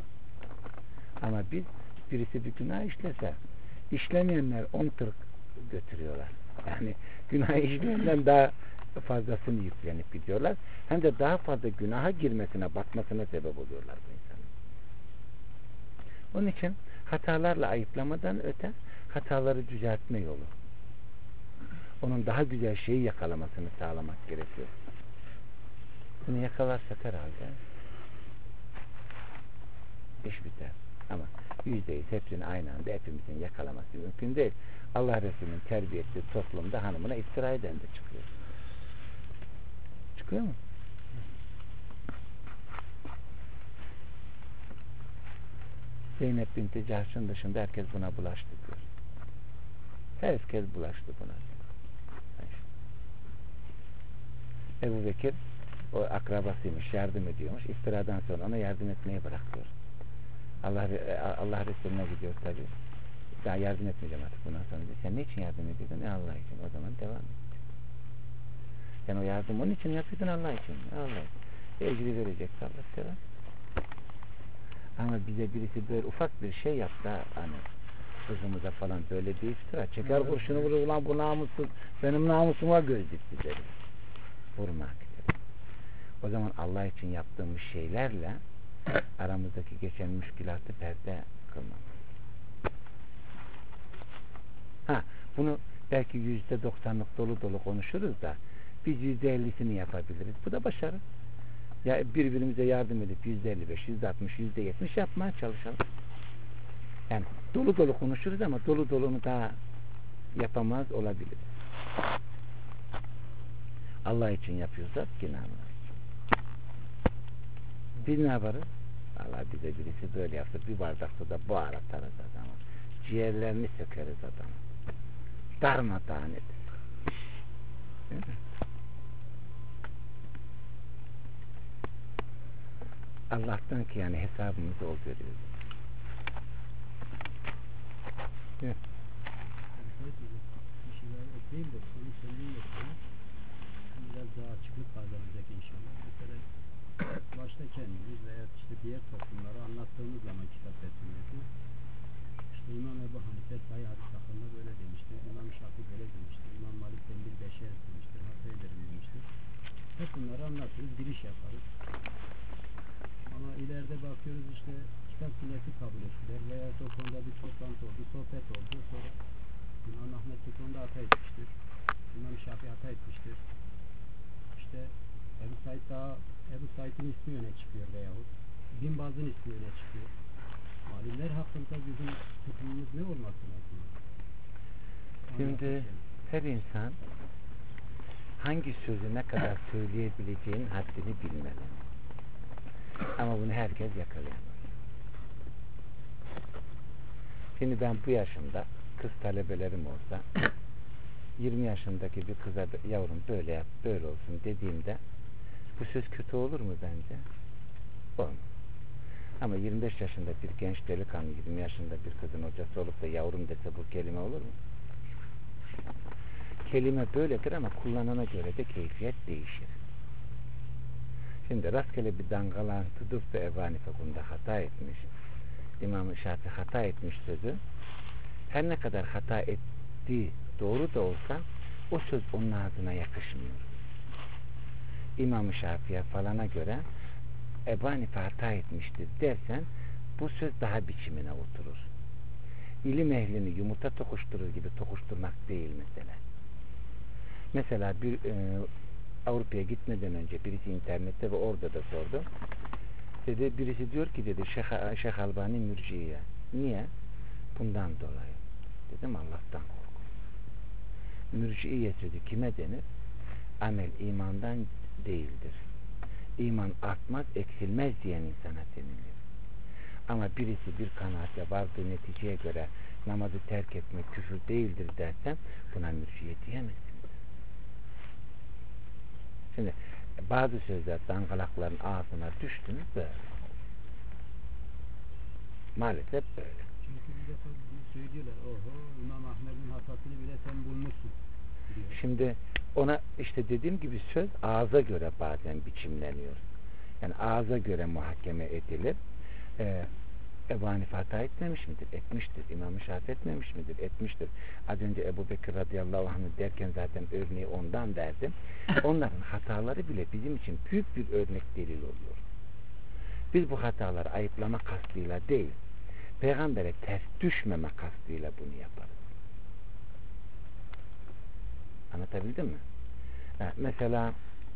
Ama birisi bir günah işlese işlemeyenler 10 tır götürüyorlar. Yani günah işlerinden daha fazlasını yüklenip gidiyorlar. Hem de daha fazla günaha girmesine, batmasına sebep oluyorlar bu insanın. Onun için hatalarla ayıplamadan öte hataları düzeltme yolu. Onun daha güzel şeyi yakalamasını sağlamak gerekiyor. Bunu yakalarsak herhalde iş biter. Ama %100 hepsini aynı anda hepimizin yakalaması mümkün değil. Allah Resulü'nün terbiye ettiği toplumda hanımına iftira eden de çıkıyor. Çıkıyor mu? Zeynep binti Cahş'ın dışında herkes buna bulaştı diyor. Herkes bulaştı buna. Ebu Bekir o akrabasıymış, yardım ediyormuş. İftiradan sonra ona yardım etmeyi bırakıyor. Allah Resulüne gidiyor tabi. Daha yardım etmeyeceğim artık bundan sonra diyor. Sen ne için yardım ediyordun? Allah için. O zaman devam et. Yani o yardım onun için yapıyordun, Allah için. Allah için. Ecri verecek Allah sever. Ama bize birisi böyle ufak bir şey yapsa hani kızımıza falan böyle bir iftira çeker kurşunu vurur, ulan bu namussuz benim namusuma göz dikti deriz. Vurmak deriz. O zaman Allah için yaptığımız şeylerle aramızdaki geçen müşkilatı perde kılmamız. Bunu belki %90'lık dolu dolu konuşuruz da biz %50'sini yapabiliriz. Bu da başarı. Ya birbirimize yardım edip %55, %60, %70 yapmaya çalışalım. Yani dolu dolu konuşuruz ama dolu dolunu daha yapamaz olabiliriz. Allah için yapıyorsak yine Allah için. Biz ne yaparız? Allah bize birisi böyle yapsa bir bardak suda boğar atarız adamı. Ciğerlerini sökeriz adamı. Darmadağın ederiz. Değil mi? Allah'tan ki yani hesabımızı o görüyor. Evet. Bir şeyler ekleyeyim de senin söylediğin yapalım. Biraz daha açıklık kazanacak inşallah. Mesela başta kendimiz veya işte diğer toplumları anlattığımız zaman kitap resimleri işte İmam Ebu Hanife sayı hadis hakkında böyle demiştir. İmam Şafii böyle demiştir. İmam Malik ben bir beşer demiştir. Hata ederim demiştir. Hep bunları anlatırız, giriş yaparız. Ama ileride bakıyoruz işte kitap sünneti kabul ettiler veya o konuda bir toplantı oldu, sohbet oldu. Sonra İmam Ahmet bu konuda hata etmiştir. İmam Şafii hata etmiştir. İşte Ebu Said'in ismi öne çıkıyor veyahut Bin Baz'ın ismi öne çıkıyor. Alimler hakkında bizim tutumumuz ne olması lazım? Şimdi her insan hangi sözü ne kadar söyleyebileceğinin haddini bilmeli. Ama bunu herkes yakalayamaz. Şimdi ben bu yaşımda kız talebelerim olsa 20 yaşındaki bir kıza yavrum böyle yap, böyle olsun dediğimde bu söz kötü olur mu bence? Olmaz. Ama 25 yaşında bir genç delikanlı 20 yaşında bir kızın hocası olup da yavrum dese bu kelime olur mu? Kelime böyledir ama kullanana göre de keyfiyet değişir. Şimdi rastgele bir dangalan tutup da Ebu Hanife bunda hata etmiş. İmam-ı Şafii hata etmiş sözü. Her ne kadar hata ettiği doğru da olsa o söz onun ağzına yakışmıyor. İmam-ı Şafii'ye falana göre Ebu Hanife hata etmiştir dersen bu söz daha biçimine oturur. İlim ehlini yumurta tokuşturur gibi tokuşturmak değil mesele. Mesela bir Avrupa'ya gitmeden önce birisi internette ve orada da sordu. Dedi, birisi diyor ki dedi Şeyh Albani mürciye. Niye? Bundan dolayı. Dedim Allah'tan korkun. Mürciye sözü kime denir? Amel imandan değildir. İman artmaz, eksilmez diyen insana denilir. Ama birisi bir kanaatle vardığı neticeye göre namazı terk etmek küfür değildir dersen buna mürciye diyemezsiniz. Şimdi bazı sözler dangalakların ağzına düştü mü böyle. Maalesef böyle. Çünkü bir defa söylüyorlar, oho İmam Ahmet'in hatasını bile sen bulmuşsun diyor. Şimdi ona işte dediğim gibi söz ağza göre bazen biçimleniyor. Yani ağza göre muhakeme edilir. Ebu Hanife hata etmemiş midir? Etmiştir. İmam-ı Şafii etmemiş midir? Etmiştir. Az önce Ebu Bekir radıyallahu anh derken zaten örneği ondan verdim. Onların hataları bile bizim için büyük bir örnek delil oluyor. Biz bu hataları ayıplama kastıyla değil, Peygamber'e ters düşmeme kastıyla bunu yaparız. Anlatabildim mi? Mesela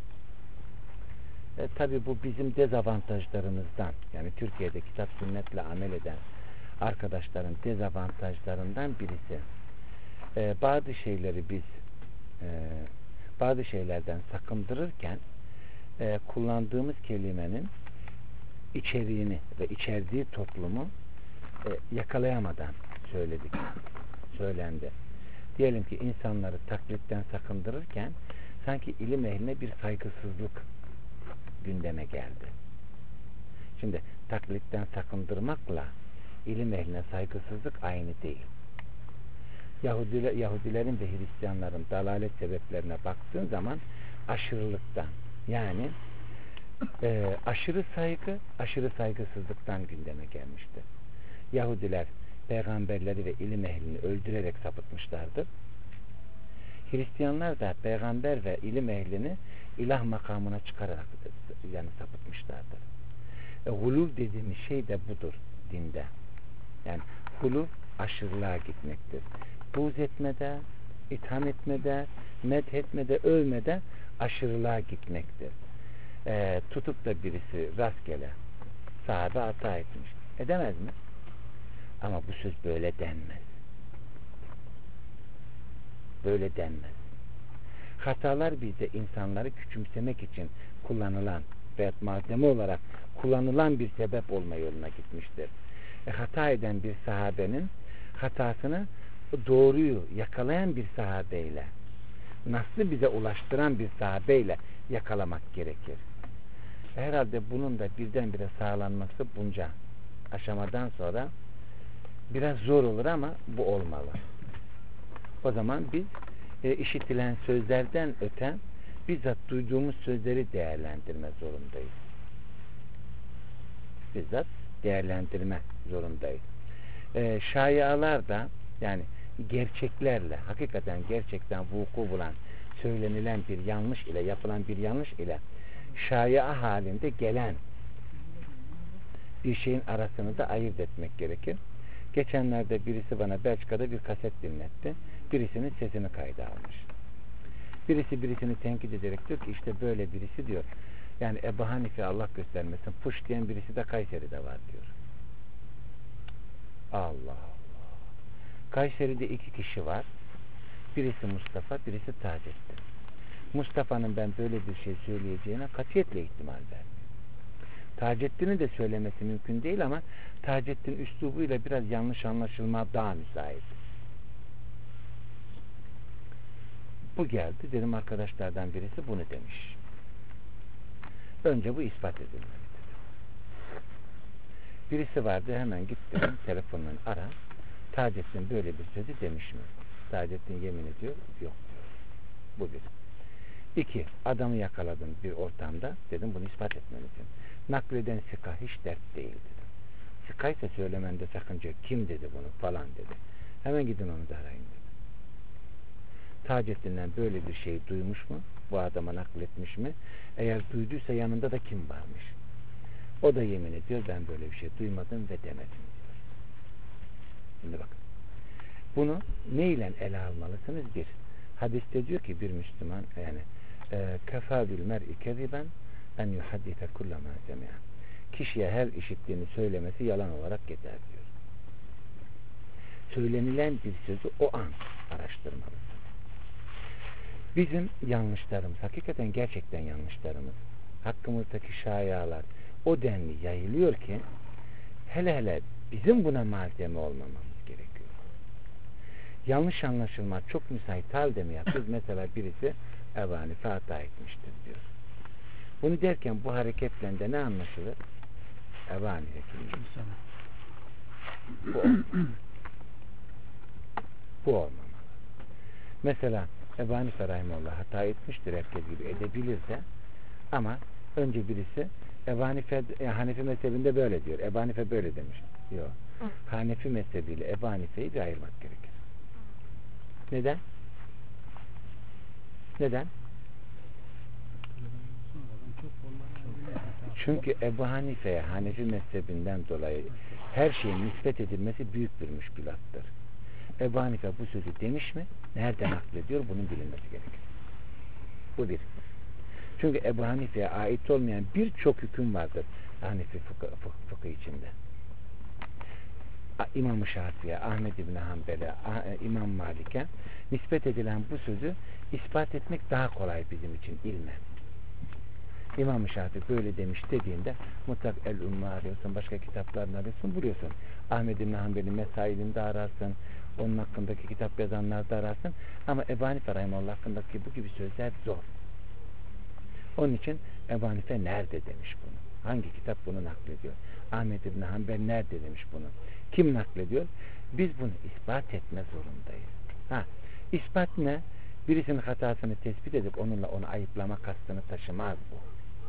tabi bu bizim dezavantajlarımızdan, yani Türkiye'de kitap sünnetle amel eden arkadaşların dezavantajlarından birisi. Bazı şeyleri biz bazı şeylerden sakındırırken kullandığımız kelimenin içeriğini ve içerdiği toplumu yakalayamadan söylendi. Diyelim ki insanları taklitten sakındırırken sanki ilim ehline bir saygısızlık gündeme geldi. Şimdi taklitten sakındırmakla ilim ehline saygısızlık aynı değil. Yahudilerin ve Hristiyanların dalalet sebeplerine baktığın zaman aşırılıktan, yani aşırı saygı, aşırı saygısızlıktan gündeme gelmişti. Yahudiler peygamberleri ve ilim ehlini öldürerek sapıtmışlardır. Hristiyanlar da peygamber ve ilim ehlini ilah makamına çıkararak yani sapıtmışlardır. Gulul dediğimiz şey de budur dinde. Yani gulul aşırılığa gitmektir. Buğz etmede, itham etmede, methetmede, övmede aşırılığa gitmektir. Tutup da birisi rastgele sahabe hata etmiş. Edemez mi? Ama bu söz böyle denmez. Böyle denmez. Hatalar bizde insanları küçümsemek için kullanılan veya malzeme olarak kullanılan bir sebep olma yoluna gitmiştir. Hata eden bir sahabenin hatasını doğruyu yakalayan bir sahabeyle, naslı bize ulaştıran bir sahabeyle yakalamak gerekir. Herhalde bunun da birdenbire sağlanması bunca aşamadan sonra biraz zor olur ama bu olmalı. O zaman biz işitilen sözlerden öte bizzat duyduğumuz sözleri değerlendirme zorundayız. Bizzat değerlendirme zorundayız. Şaialar da yani gerçeklerle, hakikaten gerçekten vuku bulan, söylenilen bir yanlış ile, yapılan bir yanlış ile şaia halinde gelen bir şeyin arasını da ayırt etmek gerekir. Geçenlerde birisi bana Belçika'da bir kaset dinletti. Birisinin sesini kayda almış. Birisi birisini tenkit ederek diyor ki işte böyle birisi diyor. Yani Ebu Hanife Allah göstermesin puş diyen birisi de Kayseri'de var diyor. Allah Allah. Kayseri'de 2 kişi var. Birisi Mustafa, birisi Taceddin. Mustafa'nın ben böyle bir şey söyleyeceğine katiyetle ihtimal vermiyorum. Taceddin'in de söylemesi mümkün değil ama Taceddin üslubuyla biraz yanlış anlaşılma daha müsait. Bu geldi. Dedim arkadaşlardan birisi bunu demiş. Önce bu ispat edilmelidir. Birisi vardı, hemen gittim telefonla ara. Taceddin böyle bir sözü demiş mi? Taceddin yemin ediyor. Yok diyor. Bu bir. 2. Adamı yakaladım bir ortamda. Dedim bunu ispat etmelisin. Nakleden sika hiç dert değil dedim. Sika ise söylemende sakınca kim dedi bunu falan dedi. Hemen gidin onu da arayın dedi. Taceddin'den böyle bir şey duymuş mu? Bu adama nakletmiş mi? Eğer duyduysa yanında da kim varmış? O da yemin ediyor ben böyle bir şey duymadım ve demedim diyor. Şimdi bakın. Bunu neyle ele almalısınız? Bir. Hadiste diyor ki bir Müslüman yani kefâ bil mer'i keziben en yuhaddite kullama semi'a. Kişiye her işittiğini söylemesi yalan olarak yeter diyor. Söylenilen bir sözü o an araştırmalısın. Bizim yanlışlarımız, hakikaten gerçekten yanlışlarımız, hakkımızdaki şaialar o denli yayılıyor ki hele bizim buna malzeme olmamamız gerekiyor. Yanlış anlaşılma çok müsait halde mi yapıyoruz? Mesela birisi Ebu Hanife hata etmiştir diyor. Bunu derken bu hareketle de ne anlaşılır? Ebu Hanife kimdir? Bu olmamalı. Mesela Ebu Hanife rahimahullah hata etmiştir, herkes gibi edebilir de, ama önce birisi Ebu Hanife, Hanefi mezhebinde böyle diyor. Ebu Hanife böyle demiş. Yok. Hanefi mezhebiyle Ebu Hanife'yi bir ayırmak gerekir. Neden? Neden? Çünkü Ebu Hanife'ye Hanefi mezhebinden dolayı her şeyin nispet edilmesi büyük bir müşkülattır. Ebu Hanife bu sözü demiş mi? Nereden naklediyor? Bunun bilinmesi gerekir. Bu bir. Çünkü Ebu Hanife'ye ait olmayan birçok hüküm vardır Hanefi fıkıh içinde. İmam-ı Şafii'ye, Ahmed İbni Hanbel'e, İmam Malik'e nispet edilen bu sözü ispat etmek daha kolay bizim için ilmen. İmam-ı Şafii böyle demiş dediğinde mutlak el-Ümmü arıyorsun, başka kitaplarını arıyorsun, buluyorsun. Ahmed İbni Hanbel'in mesailinde ararsın, onun hakkındaki kitap yazanlarda ararsın. Ama Ebu Hanife Rahimullah hakkındaki bu gibi sözler zor. Onun için Ebu Hanife nerede demiş bunu? Hangi kitap bunu naklediyor? Ahmed İbni Hanbel nerede demiş bunu? Kim naklediyor? Biz bunu ispat etme zorundayız. İspat ne? Birisinin hatasını tespit edip onunla onu ayıplama kastını taşımaz bu.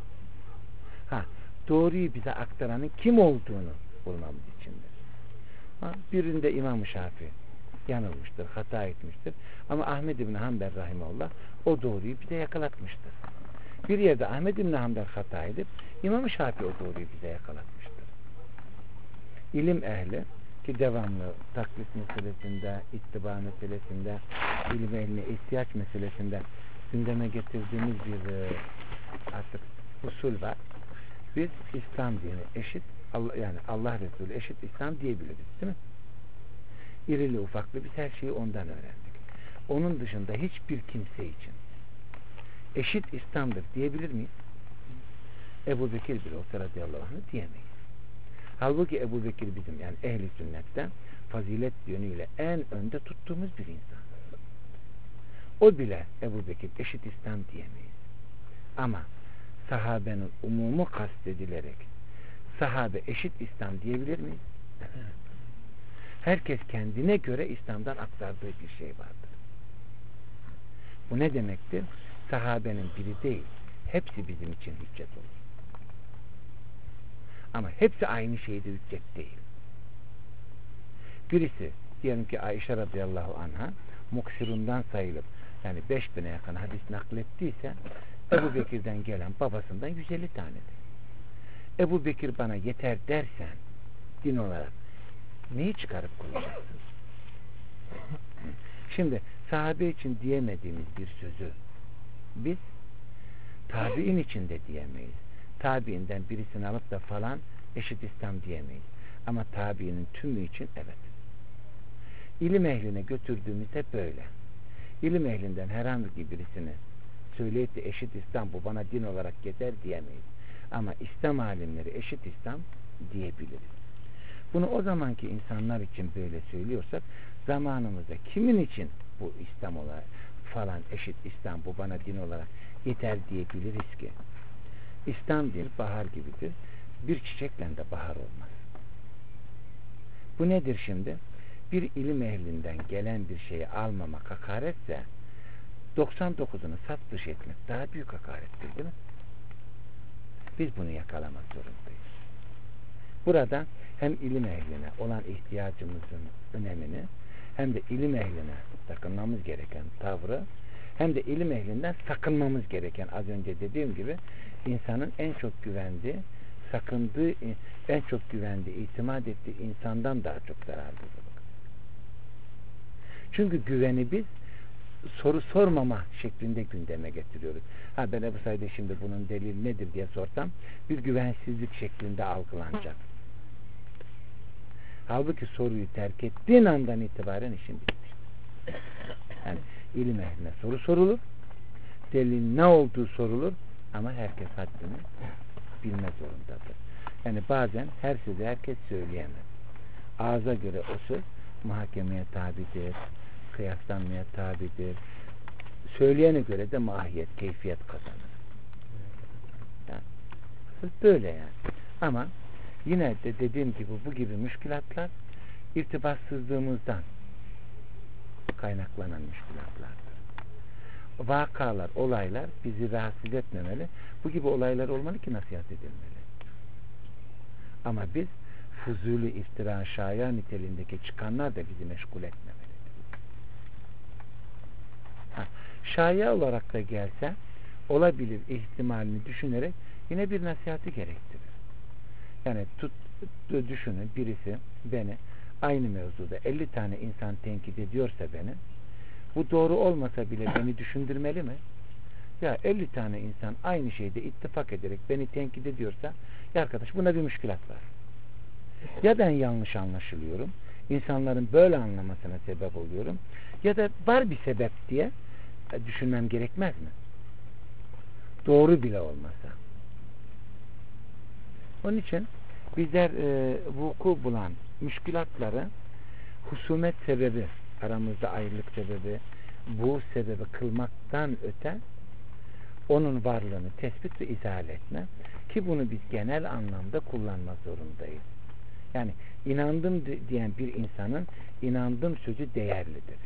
Doğruyu bize aktaranın kim olduğunu bulmamız içindir. Birinde İmam-ı Şafii yanılmıştır, hata etmiştir. Ama Ahmed İbni Hanbel Rahimullah o doğruyu bize yakalatmıştır. Bir yerde Ahmed İbni Hanbel hata edip İmam-ı Şafii o doğruyu bize yakalatmıştır. İlim ehli ki devamlı taklit meselesinde, ittiba meselesinde, ilim ehline ihtiyaç meselesinde gündeme getirdiğimiz bir artık usul var. Biz İslam dini eşit, yani Allah Resulü eşit İslam diyebiliriz, değil mi? İrili ufaklı biz her şeyi ondan öğrendik. Onun dışında hiçbir kimse için eşit İslam'dır diyebilir miyiz? Ebu Bekir bile olsa radıyallahu anh diyemeyiz. Halbuki Ebu Bekir bizim yani ehli sünnetten fazilet yönüyle en önde tuttuğumuz bir insan. O bile Ebu Bekir eşit İslam diyemeyiz. Ama sahabenin umumu kastedilerek sahabe eşit İslam diyebilir miyiz? Evet. Herkes kendine göre İslam'dan aktardığı bir şey vardır. Bu ne demektir? Sahabenin biri değil, hepsi bizim için hüccet olur. Ama hepsi aynı şeyde hüccet değil. Birisi, diyelim ki Ayşe radıyallahu anha muksirundan sayılıp yani 5000'e yakın hadis naklettiyse Ebu Bekir'den gelen babasından 150 tanedir. Ebu Bekir bana yeter dersen din olarak neyi çıkarıp koyacaksın? Şimdi sahabe için diyemediğimiz bir sözü biz tabi'in için de diyemeyiz. Tabi'inden birisini alıp da falan eşit İslam diyemeyiz. Ama tabi'inin tümü için evet. İlim ehline götürdüğümüzde böyle. İlim ehlinden herhangi birisini söyleyip de eşit İslam bu bana din olarak yeter diyemeyiz. Ama İslam alimleri eşit İslam diyebiliriz. Bunu o zamanki insanlar için böyle söylüyorsak zamanımızda kimin için bu İslam olarak falan eşit İslam bu bana din olarak yeter diyebiliriz ki İslam bir bahar gibidir. Bir çiçekle de bahar olmaz. Bu nedir şimdi? Bir ilim ehlinden gelen bir şeyi almamak hakaretse 99'unu sat dış etmek daha büyük hakarettir, değil mi? Biz bunu yakalamak zorundayız. Burada hem ilim ehline olan ihtiyacımızın önemini hem de ilim ehline sakınmamız gereken tavrı hem de ilim ehlinden sakınmamız gereken az önce dediğim gibi insanın en çok güvendiği sakındığı, en çok güvendiği, itimat ettiği insandan daha çok zararlıdır. Çünkü güveni biz soru sormama şeklinde gündeme getiriyoruz. Ben Ebu Said'e şimdi bunun delili nedir diye sorsam bir güvensizlik şeklinde algılanacak. Halbuki soruyu terk ettiğin andan itibaren işin bitmiş. Yani ilim ehline soru sorulur, delil ne olduğu sorulur ama herkes haddini bilme zorundadır. Yani bazen her sözü herkes söyleyemez. Ağza göre o söz muhakemeye tabidir, kıyaslanmaya tabidir. Söyleyene göre de mahiyet, keyfiyet kazanır. Yani, böyle yani. Ama yine de dediğim gibi bu gibi müşkilatlar irtibatsızlığımızdan kaynaklanan müşkilatlardır. Vakalar, olaylar bizi rahatsız etmemeli. Bu gibi olaylar olmalı ki nasihat edilmeli. Ama biz fuzuli, iftira, şaya niteliğindeki çıkanlar da bizi meşgul etmemelidir. Şaya olarak da gelse olabilir ihtimalini düşünerek yine bir nasihati gerektirir. Yani düşünün, birisi beni aynı mevzuda 50 tane insan tenkit ediyorsa beni, bu doğru olmasa bile beni düşündürmeli mi? Ya 50 tane insan aynı şeyde ittifak ederek beni tenkit ediyorsa, ya arkadaş buna bir müşkülat var. Ya ben yanlış anlaşılıyorum, insanların böyle anlamasına sebep oluyorum, ya da var bir sebep diye düşünmem gerekmez mi? Doğru bile olmasa. Onun için bizler vuku bulan müşkülatları husumet sebebi, aramızda ayrılık sebebi, bu sebebi kılmaktan öte onun varlığını tespit ve izah etme, ki bunu biz genel anlamda kullanma zorundayız. Yani inandım diyen bir insanın inandım sözü değerlidir.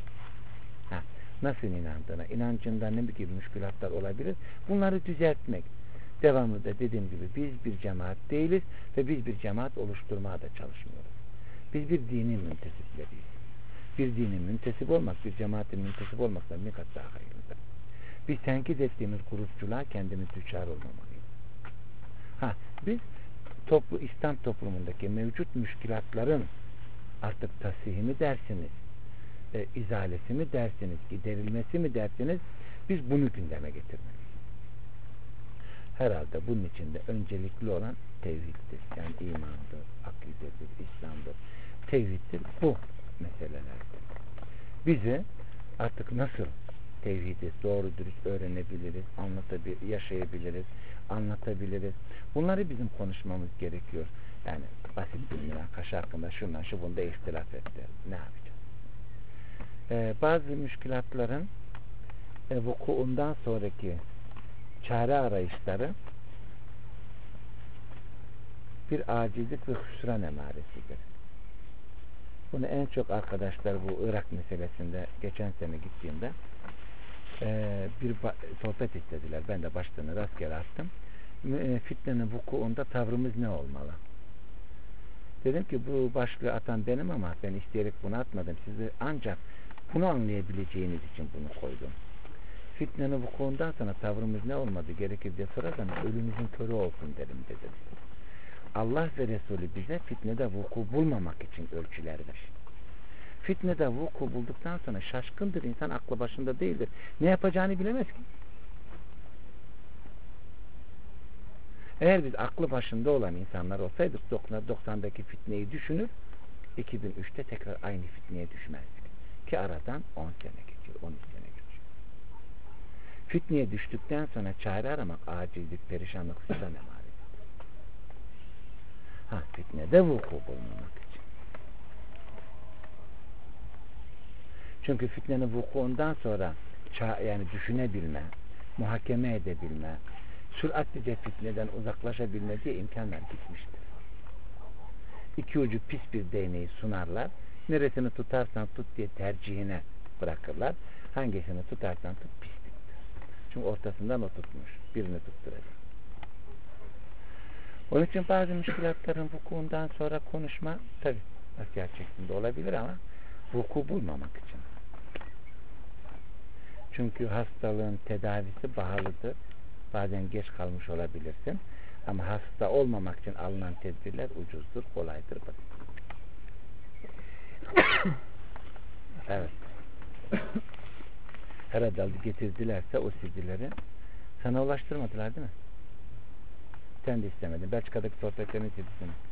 Nasıl inandığına, inancında ne gibi müşkülatlar olabilir? Bunları düzeltmek. Devamlı da dediğim gibi biz bir cemaat değiliz ve biz bir cemaat oluşturmaya da çalışmıyoruz. Biz bir dinin müntesipleriyiz. Bir dinin müntesip olmak, bir cemaatin müntesip olmaktan ne kadar daha hayırlıdır. Biz tenkit ettiğimiz grupçuluğa kendimiz düçar olmamalıyız. Biz İslam toplumundaki mevcut müşkülatların artık tasihhi mi dersiniz, izalesi mi dersiniz, giderilmesi mi dersiniz, biz bunu gündeme getirmeliyiz. Herhalde bunun içinde öncelikli olan tevhiddir. Yani imandır, akidedir, İslam'dır. Tevhiddir. Bu meselelerdir. Bizi artık nasıl tevhidi doğru dürüst öğrenebiliriz, yaşayabiliriz, anlatabiliriz. Bunları bizim konuşmamız gerekiyor. Yani basit bir münakaşa hakkında şundan şu bunda ihtilaf etti. Ne yapacağız? Bazı müşkülatların vukuundan sonraki çare arayışları bir acizlik ve hüsran emaresidir. Bunu en çok arkadaşlar bu Irak meselesinde geçen sene gittiğimde bir sohbet istediler. Ben de başlığını rastgele attım. Fitnenin vukuunda tavrımız ne olmalı? Dedim ki bu başlığı atan benim ama ben isteyerek bunu atmadım. Sizi ancak bunu anlayabileceğiniz için bunu koydum. Fitnenin vukuundan sonra tavrımız ne olmadı gerekir diye sorarsanız ölümüzün körü olsun derim dedim. Allah ve Resulü bize fitnede vuku bulmamak için ölçüler verir. Fitnede vuku bulduktan sonra şaşkındır insan, aklı başında değildir. Ne yapacağını bilemez ki. Eğer biz aklı başında olan insanlar olsaydık 90'daki fitneyi düşünür, 2003'te tekrar aynı fitneye düşmezdik. Ki aradan 10 sene geçiyor, 13 sene geçiyor. Fitneye düştükten sonra çare aramak acizlik, perişanlık, hüsran emaresidir. Fitnede vuku bulmamak için. Çünkü fitnenin vukuundan sonra yani düşünebilme, muhakeme edebilme, süratlice fitneden uzaklaşabilme diye imkanlar gitmiştir. İki ucu pis bir değneği sunarlar. Neresini tutarsan tut diye tercihine bırakırlar. Hangisini tutarsan tut pisliktir. Çünkü ortasından o tutmuş. Birini tutturacak. Onun için bazı müşkilatların vukuundan sonra konuşma tabi nasihat şeklinde olabilir ama vuku bulmamak için. Çünkü hastalığın tedavisi pahalıdır. Bazen geç kalmış olabilirsin. Ama hasta olmamak için alınan tedbirler ucuzdur, kolaydır. Evet. Herhalde getirdilerse o CD'leri sana ulaştırmadılar değil mi? Sen de istemedin. Belçika'daki sohbetlerini CD'sini.